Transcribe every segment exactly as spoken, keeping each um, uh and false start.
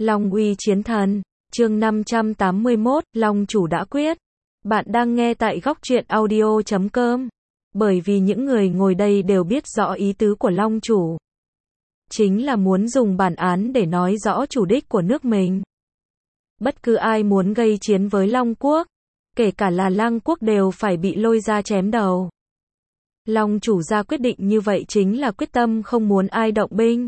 Long uy chiến thần, chương năm trăm tám mươi mốt, Long chủ đã quyết. Bạn đang nghe tại góc truyện audio chấm com. Bởi vì những người ngồi đây đều biết rõ ý tứ của Long chủ. Chính là muốn dùng bản án để nói rõ chủ đích của nước mình. Bất cứ ai muốn gây chiến với Long quốc, kể cả là Lang quốc đều phải bị lôi ra chém đầu. Long chủ ra quyết định như vậy chính là quyết tâm không muốn ai động binh.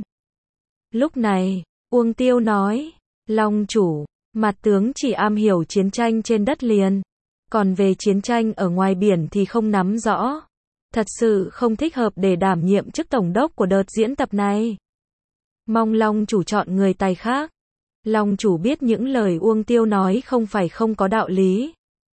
Lúc này, Uông Tiêu nói, Long chủ, mặt tướng chỉ am hiểu chiến tranh trên đất liền, còn về chiến tranh ở ngoài biển thì không nắm rõ. Thật sự không thích hợp để đảm nhiệm chức tổng đốc của đợt diễn tập này. Mong Long chủ chọn người tài khác. Long chủ biết những lời Uông Tiêu nói không phải không có đạo lý.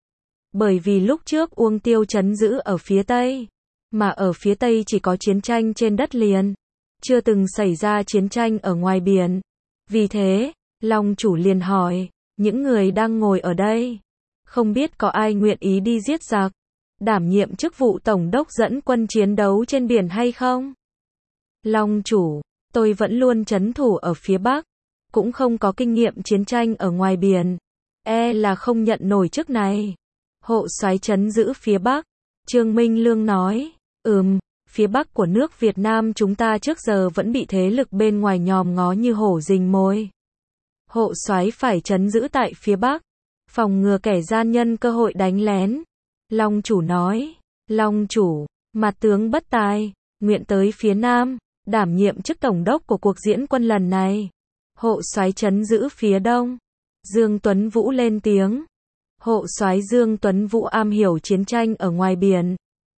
Bởi vì lúc trước Uông Tiêu trấn giữ ở phía Tây, mà ở phía Tây chỉ có chiến tranh trên đất liền, chưa từng xảy ra chiến tranh ở ngoài biển. Vì thế, Long chủ liền hỏi, những người đang ngồi ở đây, không biết có ai nguyện ý đi giết giặc, đảm nhiệm chức vụ tổng đốc dẫn quân chiến đấu trên biển hay không? Long chủ, tôi vẫn luôn trấn thủ ở phía Bắc, cũng không có kinh nghiệm chiến tranh ở ngoài biển, e là không nhận nổi chức này. Hộ soái trấn giữ phía Bắc, Trương Minh Lương nói, ừm, phía Bắc của nước Việt Nam chúng ta trước giờ vẫn bị thế lực bên ngoài nhòm ngó như hổ rình mồi. Hộ soái phải trấn giữ tại phía Bắc, phòng ngừa kẻ gian nhân cơ hội đánh lén. Long chủ nói, Long chủ, mặt tướng bất tài, nguyện tới phía Nam, đảm nhiệm chức tổng đốc của cuộc diễn quân lần này. Hộ soái trấn giữ phía Đông, Dương Tuấn Vũ lên tiếng. Hộ soái Dương Tuấn Vũ am hiểu chiến tranh ở ngoài biển,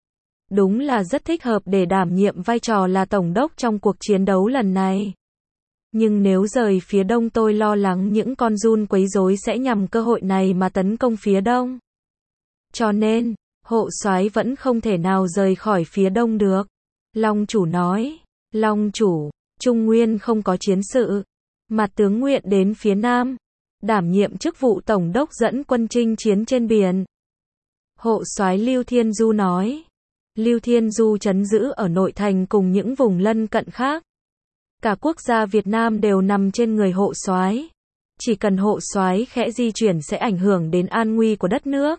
đúng là rất thích hợp để đảm nhiệm vai trò là tổng đốc trong cuộc chiến đấu lần này. Nhưng nếu rời phía Đông tôi lo lắng những con giun quấy rối sẽ nhằm cơ hội này mà tấn công phía Đông. Cho nên, hộ soái vẫn không thể nào rời khỏi phía Đông được. Long chủ nói, Long chủ, Trung Nguyên không có chiến sự, mặt tướng nguyện đến phía Nam, đảm nhiệm chức vụ tổng đốc dẫn quân chinh chiến trên biển. Hộ soái Lưu Thiên Du nói, Lưu Thiên Du trấn giữ ở nội thành cùng những vùng lân cận khác. Cả quốc gia Việt Nam đều nằm trên người hộ soái. Chỉ cần hộ soái khẽ di chuyển sẽ ảnh hưởng đến an nguy của đất nước.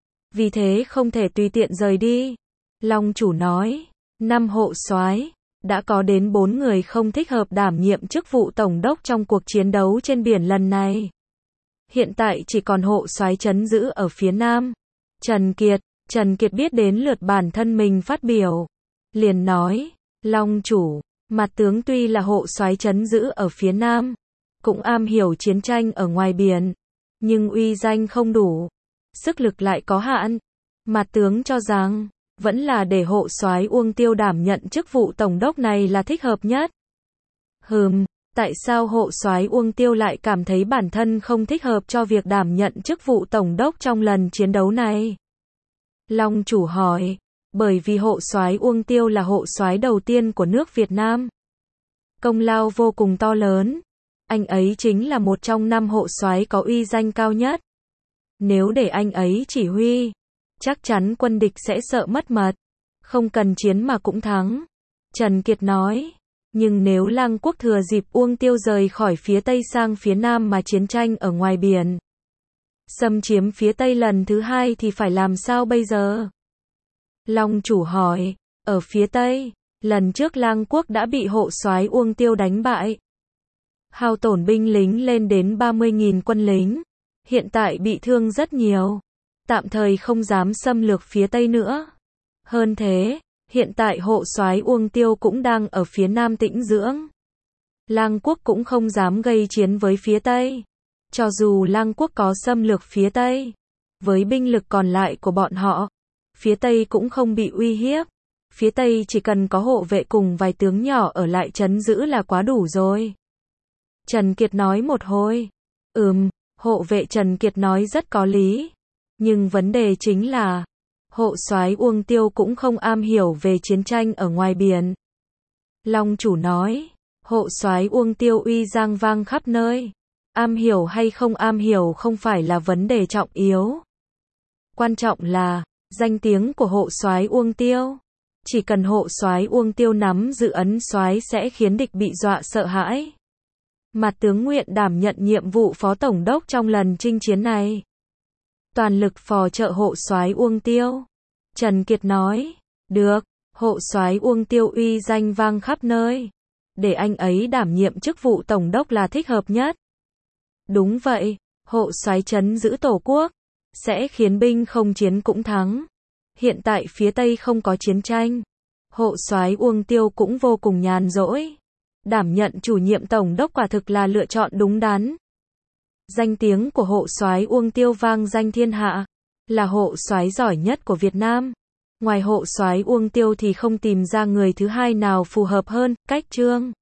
Vì thế không thể tùy tiện rời đi. Long chủ nói, năm hộ soái, đã có đến bốn người không thích hợp đảm nhiệm chức vụ tổng đốc trong cuộc chiến đấu trên biển lần này. Hiện tại chỉ còn hộ soái trấn giữ ở phía Nam, Trần Kiệt. Trần Kiệt biết đến lượt bản thân mình phát biểu, liền nói, Long chủ, mặt tướng tuy là hộ soái trấn giữ ở phía Nam, cũng am hiểu chiến tranh ở ngoài biển, nhưng uy danh không đủ, sức lực lại có hạn. Mặt tướng cho rằng, vẫn là để hộ soái Uông Tiêu đảm nhận chức vụ tổng đốc này là thích hợp nhất. Hừm, tại sao hộ soái Uông Tiêu lại cảm thấy bản thân không thích hợp cho việc đảm nhận chức vụ tổng đốc trong lần chiến đấu này? Long chủ hỏi, bởi vì hộ soái Uông Tiêu là hộ soái đầu tiên của nước Việt Nam. Công lao vô cùng to lớn. Anh ấy chính là một trong năm hộ soái có uy danh cao nhất. Nếu để anh ấy chỉ huy, chắc chắn quân địch sẽ sợ mất mật. Không cần chiến mà cũng thắng. Trần Kiệt nói, nhưng nếu Lang quốc thừa dịp Uông Tiêu rời khỏi phía Tây sang phía Nam mà chiến tranh ở ngoài biển, xâm chiếm phía Tây lần thứ hai thì phải làm sao bây giờ? Long chủ hỏi, ở phía Tây, lần trước Lang quốc đã bị hộ soái Uông Tiêu đánh bại. Hao tổn binh lính lên đến ba mươi nghìn quân lính. Hiện tại bị thương rất nhiều. Tạm thời không dám xâm lược phía Tây nữa. Hơn thế, hiện tại hộ soái Uông Tiêu cũng đang ở phía Nam tĩnh dưỡng. Lang quốc cũng không dám gây chiến với phía Tây. Cho dù Lang quốc có xâm lược phía Tây, với binh lực còn lại của bọn họ, phía Tây cũng không bị uy hiếp. Phía Tây chỉ cần có hộ vệ cùng vài tướng nhỏ ở lại trấn giữ là quá đủ rồi. Trần Kiệt nói một hồi. Ừm, hộ vệ Trần Kiệt nói rất có lý. Nhưng vấn đề chính là, hộ soái Uông Tiêu cũng không am hiểu về chiến tranh ở ngoài biển. Long chủ nói, hộ soái Uông Tiêu uy danh vang khắp nơi. Am hiểu hay không am hiểu không phải là vấn đề trọng yếu. Quan trọng là, danh tiếng của hộ soái Uông Tiêu. Chỉ cần hộ soái Uông Tiêu nắm giữ ấn soái sẽ khiến địch bị dọa sợ hãi. Mặt tướng nguyện đảm nhận nhiệm vụ phó tổng đốc trong lần chinh chiến này. Toàn lực phò trợ hộ soái Uông Tiêu. Trần Kiệt nói, được, hộ soái Uông Tiêu uy danh vang khắp nơi. Để anh ấy đảm nhiệm chức vụ tổng đốc là thích hợp nhất. Đúng vậy, hộ soái trấn giữ tổ quốc, sẽ khiến binh không chiến cũng thắng. Hiện tại phía Tây không có chiến tranh. Hộ soái Uông Tiêu cũng vô cùng nhàn rỗi. Đảm nhận chủ nhiệm tổng đốc quả thực là lựa chọn đúng đắn. Danh tiếng của hộ soái Uông Tiêu vang danh thiên hạ, là hộ soái giỏi nhất của Việt Nam. Ngoài hộ soái Uông Tiêu thì không tìm ra người thứ hai nào phù hợp hơn. Cách Trương